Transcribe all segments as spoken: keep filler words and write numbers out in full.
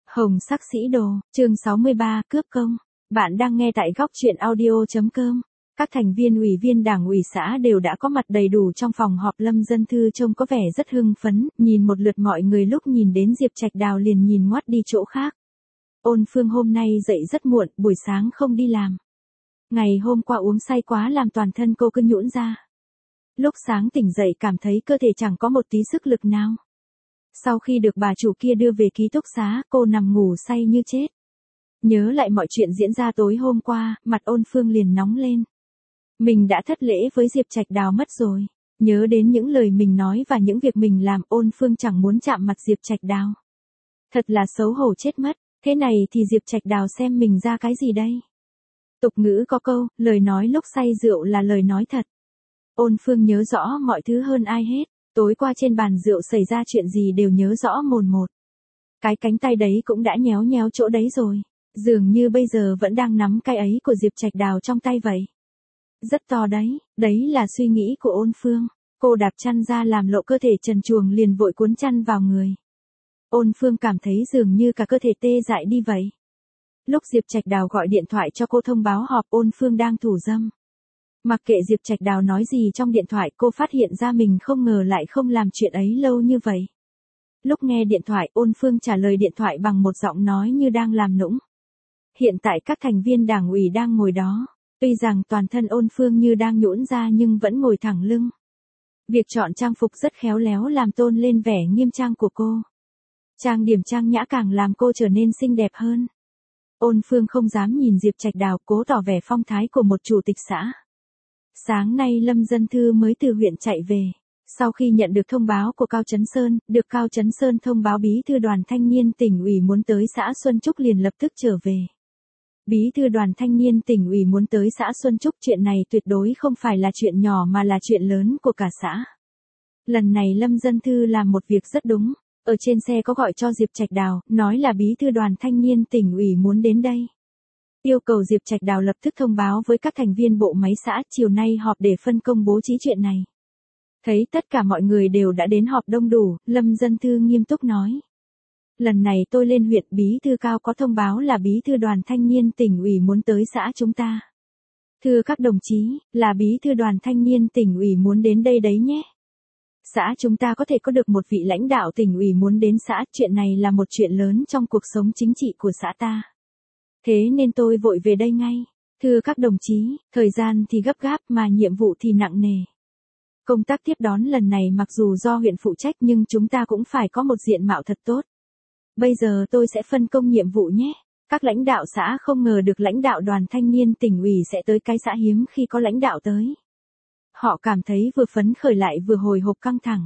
Hồng sắc sĩ đồ, chương sáu mươi ba, cướp công. Bạn đang nghe tại góc truyện audio.com. Các thành viên ủy viên đảng ủy xã đều đã có mặt đầy đủ trong phòng họp. Lâm Dân Thư trông có vẻ rất hưng phấn, nhìn một lượt mọi người lúc nhìn đến Diệp Trạch Đào liền nhìn ngoắt đi chỗ khác. Ôn Phương hôm nay dậy rất muộn, buổi sáng không đi làm. Ngày hôm qua uống say quá làm toàn thân cô cứ nhũn ra. Lúc sáng tỉnh dậy cảm thấy cơ thể chẳng có một tí sức lực nào. Sau khi được bà chủ kia đưa về ký túc xá, cô nằm ngủ say như chết. Nhớ lại mọi chuyện diễn ra tối hôm qua, mặt Ôn Phương liền nóng lên. Mình đã thất lễ với Diệp Trạch Đào mất rồi. Nhớ đến những lời mình nói và những việc mình làm, Ôn Phương chẳng muốn chạm mặt Diệp Trạch Đào. Thật là xấu hổ chết mất, thế này thì Diệp Trạch Đào xem mình ra cái gì đây? Tục ngữ có câu, lời nói lúc say rượu là lời nói thật. Ôn Phương nhớ rõ mọi thứ hơn ai hết. Tối qua trên bàn rượu xảy ra chuyện gì đều nhớ rõ mồn một. Cái cánh tay đấy cũng đã nhéo nhéo chỗ đấy rồi. Dường như bây giờ vẫn đang nắm cái ấy của Diệp Trạch Đào trong tay vậy. Rất to đấy, đấy là suy nghĩ của Ôn Phương. Cô đạp chăn ra làm lộ cơ thể trần truồng liền vội cuốn chăn vào người. Ôn Phương cảm thấy dường như cả cơ thể tê dại đi vậy. Lúc Diệp Trạch Đào gọi điện thoại cho cô thông báo họp, Ôn Phương đang thủ dâm. Mặc kệ Diệp Trạch Đào nói gì trong điện thoại, cô phát hiện ra mình không ngờ lại không làm chuyện ấy lâu như vậy. Lúc nghe điện thoại, Ôn Phương trả lời điện thoại bằng một giọng nói như đang làm nũng. Hiện tại các thành viên đảng ủy đang ngồi đó. Tuy rằng toàn thân Ôn Phương như đang nhũn ra nhưng vẫn ngồi thẳng lưng. Việc chọn trang phục rất khéo léo làm tôn lên vẻ nghiêm trang của cô. Trang điểm trang nhã càng làm cô trở nên xinh đẹp hơn. Ôn Phương không dám nhìn Diệp Trạch Đào, cố tỏ vẻ phong thái của một chủ tịch xã. Sáng nay Lâm Dân Thư mới từ huyện chạy về. Sau khi nhận được thông báo của Cao Chấn Sơn, được Cao Chấn Sơn thông báo bí thư đoàn thanh niên tỉnh ủy muốn tới xã Xuân Trúc liền lập tức trở về. Bí thư đoàn thanh niên tỉnh ủy muốn tới xã Xuân Trúc, chuyện này tuyệt đối không phải là chuyện nhỏ mà là chuyện lớn của cả xã. Lần này Lâm Dân Thư làm một việc rất đúng. Ở trên xe có gọi cho Diệp Trạch Đào, nói là bí thư đoàn thanh niên tỉnh ủy muốn đến đây. Yêu cầu Diệp Trạch Đào lập tức thông báo với các thành viên bộ máy xã, chiều nay họp để phân công bố trí chuyện này. Thấy tất cả mọi người đều đã đến họp đông đủ, Lâm Dân Thư nghiêm túc nói. Lần này tôi lên huyện, bí thư Cao có thông báo là bí thư đoàn thanh niên tỉnh ủy muốn tới xã chúng ta. Thưa các đồng chí, là bí thư đoàn thanh niên tỉnh ủy muốn đến đây đấy nhé. Xã chúng ta có thể có được một vị lãnh đạo tỉnh ủy muốn đến xã, chuyện này là một chuyện lớn trong cuộc sống chính trị của xã ta. Thế nên tôi vội về đây ngay. Thưa các đồng chí, thời gian thì gấp gáp mà nhiệm vụ thì nặng nề. Công tác tiếp đón lần này mặc dù do huyện phụ trách nhưng chúng ta cũng phải có một diện mạo thật tốt. Bây giờ tôi sẽ phân công nhiệm vụ nhé. Các lãnh đạo xã không ngờ được lãnh đạo đoàn thanh niên tỉnh ủy sẽ tới cái xã hiếm khi có lãnh đạo tới. Họ cảm thấy vừa phấn khởi lại vừa hồi hộp căng thẳng.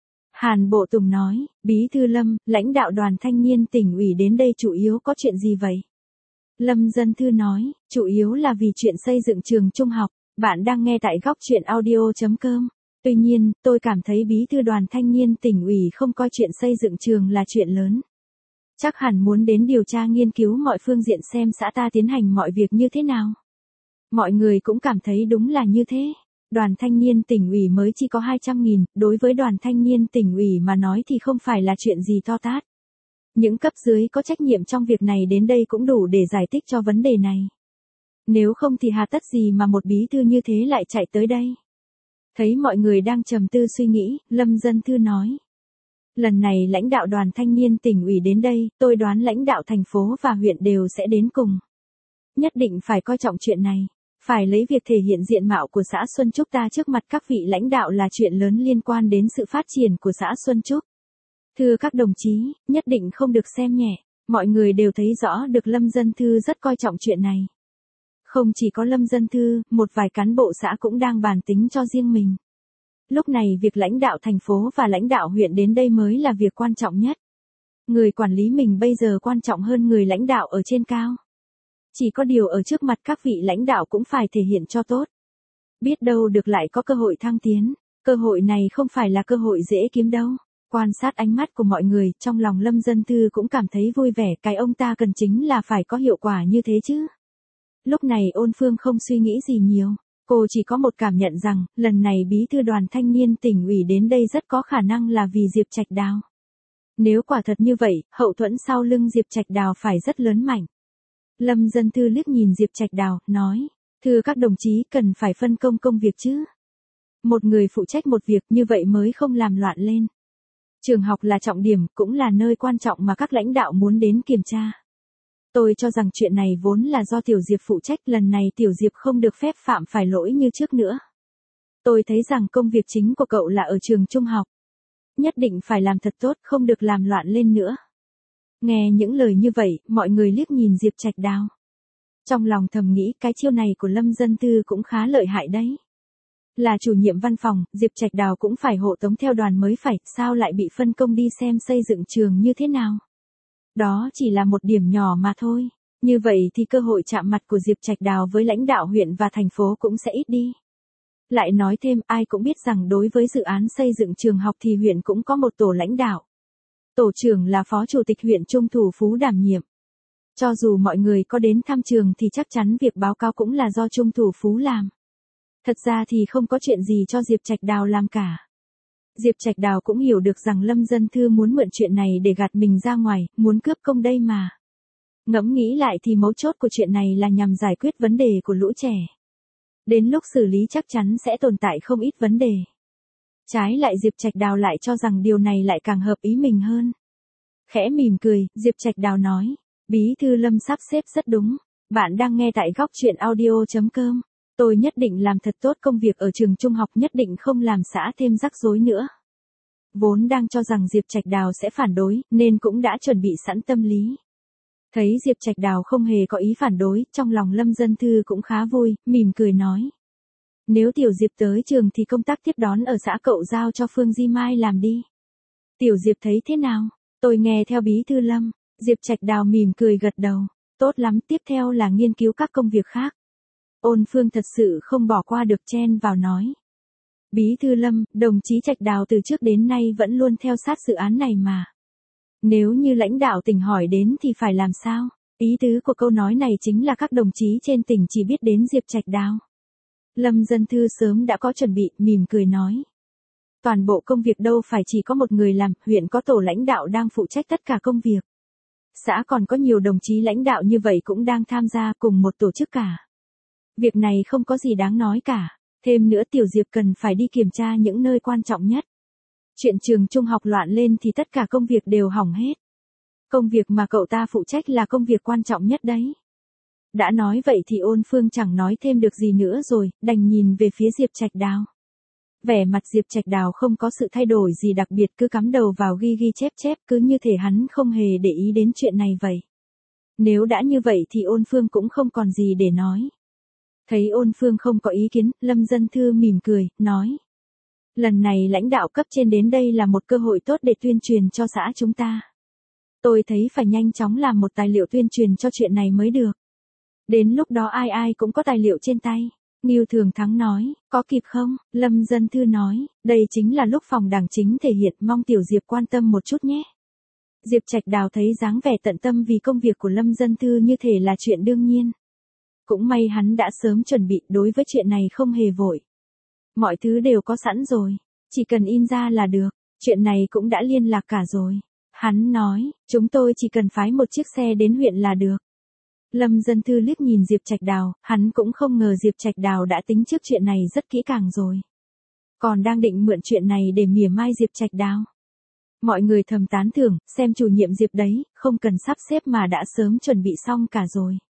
Hàn Bộ Tùng nói, bí thư Lâm, lãnh đạo đoàn thanh niên tỉnh ủy đến đây chủ yếu có chuyện gì vậy? Lâm Dân Thư nói, chủ yếu là vì chuyện xây dựng trường trung học. Bạn đang nghe tại góc truyện audio.com. Tuy nhiên, tôi cảm thấy bí thư đoàn thanh niên tỉnh ủy không coi chuyện xây dựng trường là chuyện lớn. Chắc hẳn muốn đến điều tra nghiên cứu mọi phương diện xem xã ta tiến hành mọi việc như thế nào. Mọi người cũng cảm thấy đúng là như thế. Đoàn thanh niên tỉnh ủy mới chỉ có hai trăm nghìn, đối với đoàn thanh niên tỉnh ủy mà nói thì không phải là chuyện gì to tát. Những cấp dưới có trách nhiệm trong việc này đến đây cũng đủ để giải thích cho vấn đề này. Nếu không thì hà tất gì mà một bí thư như thế lại chạy tới đây. Thấy mọi người đang trầm tư suy nghĩ, Lâm Dân Thư nói. Lần này lãnh đạo đoàn thanh niên tỉnh ủy đến đây, tôi đoán lãnh đạo thành phố và huyện đều sẽ đến cùng. Nhất định phải coi trọng chuyện này. Phải lấy việc thể hiện diện mạo của xã Xuân Trúc ta trước mặt các vị lãnh đạo là chuyện lớn liên quan đến sự phát triển của xã Xuân Trúc. Thưa các đồng chí, nhất định không được xem nhẹ. Mọi người đều thấy rõ được Lâm Dân Thư rất coi trọng chuyện này. Không chỉ có Lâm Dân Thư, một vài cán bộ xã cũng đang bàn tính cho riêng mình. Lúc này việc lãnh đạo thành phố và lãnh đạo huyện đến đây mới là việc quan trọng nhất. Người quản lý mình bây giờ quan trọng hơn người lãnh đạo ở trên cao. Chỉ có điều ở trước mặt các vị lãnh đạo cũng phải thể hiện cho tốt. Biết đâu được lại có cơ hội thăng tiến. Cơ hội này không phải là cơ hội dễ kiếm đâu. Quan sát ánh mắt của mọi người, trong lòng Lâm Dân Thư cũng cảm thấy vui vẻ, cái ông ta cần chính là phải có hiệu quả như thế chứ. Lúc này Ôn Phương không suy nghĩ gì nhiều. Cô chỉ có một cảm nhận rằng, lần này bí thư đoàn thanh niên tỉnh ủy đến đây rất có khả năng là vì Diệp Trạch Đào. Nếu quả thật như vậy, hậu thuẫn sau lưng Diệp Trạch Đào phải rất lớn mạnh. Lâm Dân Thư liếc nhìn Diệp Trạch Đào, nói, thưa các đồng chí cần phải phân công công việc chứ. Một người phụ trách một việc như vậy mới không làm loạn lên. Trường học là trọng điểm, cũng là nơi quan trọng mà các lãnh đạo muốn đến kiểm tra. Tôi cho rằng chuyện này vốn là do Tiểu Diệp phụ trách, lần này Tiểu Diệp không được phép phạm phải lỗi như trước nữa. Tôi thấy rằng công việc chính của cậu là ở trường trung học. Nhất định phải làm thật tốt, không được làm loạn lên nữa. Nghe những lời như vậy, mọi người liếc nhìn Diệp Trạch Đào. Trong lòng thầm nghĩ cái chiêu này của Lâm Dân Thư cũng khá lợi hại đấy. Là chủ nhiệm văn phòng, Diệp Trạch Đào cũng phải hộ tống theo đoàn mới phải, sao lại bị phân công đi xem xây dựng trường như thế nào. Đó chỉ là một điểm nhỏ mà thôi. Như vậy thì cơ hội chạm mặt của Diệp Trạch Đào với lãnh đạo huyện và thành phố cũng sẽ ít đi. Lại nói thêm, ai cũng biết rằng đối với dự án xây dựng trường học thì huyện cũng có một tổ lãnh đạo. Tổ trưởng là Phó Chủ tịch huyện Trung Thủ Phú đảm nhiệm. Cho dù mọi người có đến thăm trường thì chắc chắn việc báo cáo cũng là do Trung Thủ Phú làm. Thật ra thì không có chuyện gì cho Diệp Trạch Đào làm cả. Diệp Trạch Đào cũng hiểu được rằng Lâm Dân Thư muốn mượn chuyện này để gạt mình ra ngoài, muốn cướp công đây mà. Ngẫm nghĩ lại thì mấu chốt của chuyện này là nhằm giải quyết vấn đề của lũ trẻ. Đến lúc xử lý chắc chắn sẽ tồn tại không ít vấn đề. Trái lại Diệp Trạch Đào lại cho rằng điều này lại càng hợp ý mình hơn. Khẽ mỉm cười, Diệp Trạch Đào nói, Bí thư Lâm sắp xếp rất đúng. Bạn đang nghe tại góc truyện audio chấm com. Tôi nhất định làm thật tốt công việc ở trường trung học, nhất định không làm xã thêm rắc rối nữa. Vốn đang cho rằng Diệp Trạch Đào sẽ phản đối, nên cũng đã chuẩn bị sẵn tâm lý. Thấy Diệp Trạch Đào không hề có ý phản đối, trong lòng Lâm Dân Thư cũng khá vui, mỉm cười nói. Nếu Tiểu Diệp tới trường thì công tác tiếp đón ở xã cậu giao cho Phương Di Mai làm đi. Tiểu Diệp thấy thế nào? Tôi nghe theo Bí thư Lâm. Diệp Trạch Đào mỉm cười gật đầu. Tốt lắm, tiếp theo là nghiên cứu các công việc khác. Ôn Phương thật sự không bỏ qua được, chen vào nói. Bí thư Lâm, đồng chí Trạch Đào từ trước đến nay vẫn luôn theo sát dự án này mà. Nếu như lãnh đạo tỉnh hỏi đến thì phải làm sao? Ý tứ của câu nói này chính là các đồng chí trên tỉnh chỉ biết đến Diệp Trạch Đào. Lâm Dân Thư sớm đã có chuẩn bị, mỉm cười nói. Toàn bộ công việc đâu phải chỉ có một người làm, huyện có tổ lãnh đạo đang phụ trách tất cả công việc. Xã còn có nhiều đồng chí lãnh đạo như vậy cũng đang tham gia cùng một tổ chức cả. Việc này không có gì đáng nói cả. Thêm nữa Tiểu Diệp cần phải đi kiểm tra những nơi quan trọng nhất. Chuyện trường trung học loạn lên thì tất cả công việc đều hỏng hết. Công việc mà cậu ta phụ trách là công việc quan trọng nhất đấy. Đã nói vậy thì Ôn Phương chẳng nói thêm được gì nữa rồi, đành nhìn về phía Diệp Trạch Đào. Vẻ mặt Diệp Trạch Đào không có sự thay đổi gì đặc biệt, cứ cắm đầu vào ghi ghi chép chép, cứ như thể hắn không hề để ý đến chuyện này vậy. Nếu đã như vậy thì Ôn Phương cũng không còn gì để nói. Thấy Ôn Phương không có ý kiến, Lâm Dân Thư mỉm cười, nói. Lần này lãnh đạo cấp trên đến đây là một cơ hội tốt để tuyên truyền cho xã chúng ta. Tôi thấy phải nhanh chóng làm một tài liệu tuyên truyền cho chuyện này mới được. Đến lúc đó ai ai cũng có tài liệu trên tay. Ngưu Thường Thắng nói, có kịp không? Lâm Dân Thư nói, đây chính là lúc phòng đảng chính thể hiện, mong Tiểu Diệp quan tâm một chút nhé. Diệp Trạch Đào thấy dáng vẻ tận tâm vì công việc của Lâm Dân Thư như thể là chuyện đương nhiên. Cũng may hắn đã sớm chuẩn bị, đối với chuyện này không hề vội. Mọi thứ đều có sẵn rồi, chỉ cần in ra là được, chuyện này cũng đã liên lạc cả rồi. Hắn nói, chúng tôi chỉ cần phái một chiếc xe đến huyện là được. Lâm Dân Thư liếc nhìn Diệp Trạch Đào, hắn cũng không ngờ Diệp Trạch Đào đã tính trước chuyện này rất kỹ càng rồi. Còn đang định mượn chuyện này để mỉa mai Diệp Trạch Đào. Mọi người thầm tán thưởng, xem chủ nhiệm Diệp đấy, không cần sắp xếp mà đã sớm chuẩn bị xong cả rồi.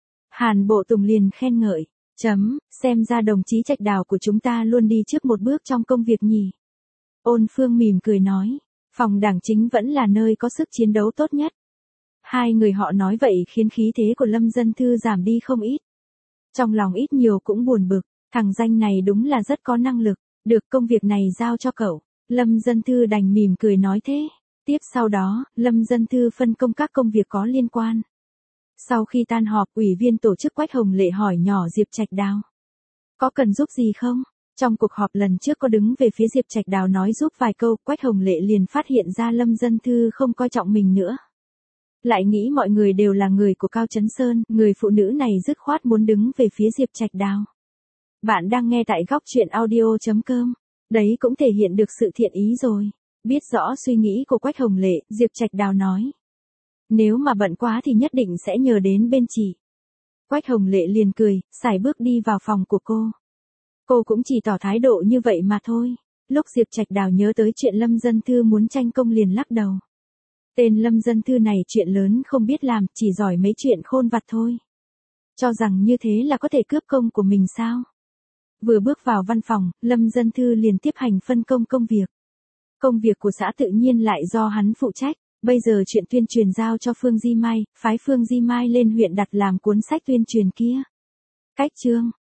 Hàn Bộ Tùng liền khen ngợi, chấm, xem ra đồng chí Trạch Đào của chúng ta luôn đi trước một bước trong công việc nhỉ. Ôn Phương mỉm cười nói, phòng đảng chính vẫn là nơi có sức chiến đấu tốt nhất. Hai người họ nói vậy khiến khí thế của Lâm Dân Thư giảm đi không ít. Trong lòng ít nhiều cũng buồn bực, thằng danh này đúng là rất có năng lực, được công việc này giao cho cậu. Lâm Dân Thư đành mỉm cười nói thế. Tiếp sau đó, Lâm Dân Thư phân công các công việc có liên quan. Sau khi tan họp, ủy viên tổ chức Quách Hồng Lệ hỏi nhỏ Diệp Trạch Đào. Có cần giúp gì không? Trong cuộc họp lần trước có đứng về phía Diệp Trạch Đào nói giúp vài câu, Quách Hồng Lệ liền phát hiện ra Lâm Dân Thư không coi trọng mình nữa. Lại nghĩ mọi người đều là người của Cao Chấn Sơn, người phụ nữ này dứt khoát muốn đứng về phía Diệp Trạch Đào. Bạn đang nghe tại góc truyện audio chấm com. Đấy cũng thể hiện được sự thiện ý rồi. Biết rõ suy nghĩ của Quách Hồng Lệ, Diệp Trạch Đào nói. Nếu mà bận quá thì nhất định sẽ nhờ đến bên chị. Quách Hồng Lệ liền cười, sải bước đi vào phòng của cô. Cô cũng chỉ tỏ thái độ như vậy mà thôi. Lúc Diệp Trạch Đào nhớ tới chuyện Lâm Dân Thư muốn tranh công liền lắc đầu. Tên Lâm Dân Thư này chuyện lớn không biết làm, chỉ giỏi mấy chuyện khôn vặt thôi. Cho rằng như thế là có thể cướp công của mình sao? Vừa bước vào văn phòng, Lâm Dân Thư liền tiếp hành phân công công việc. Công việc của xã tự nhiên lại do hắn phụ trách. Bây giờ chuyện tuyên truyền giao cho Phương Di Mai, phái Phương Di Mai lên huyện đặt làm cuốn sách tuyên truyền kia. Cách chương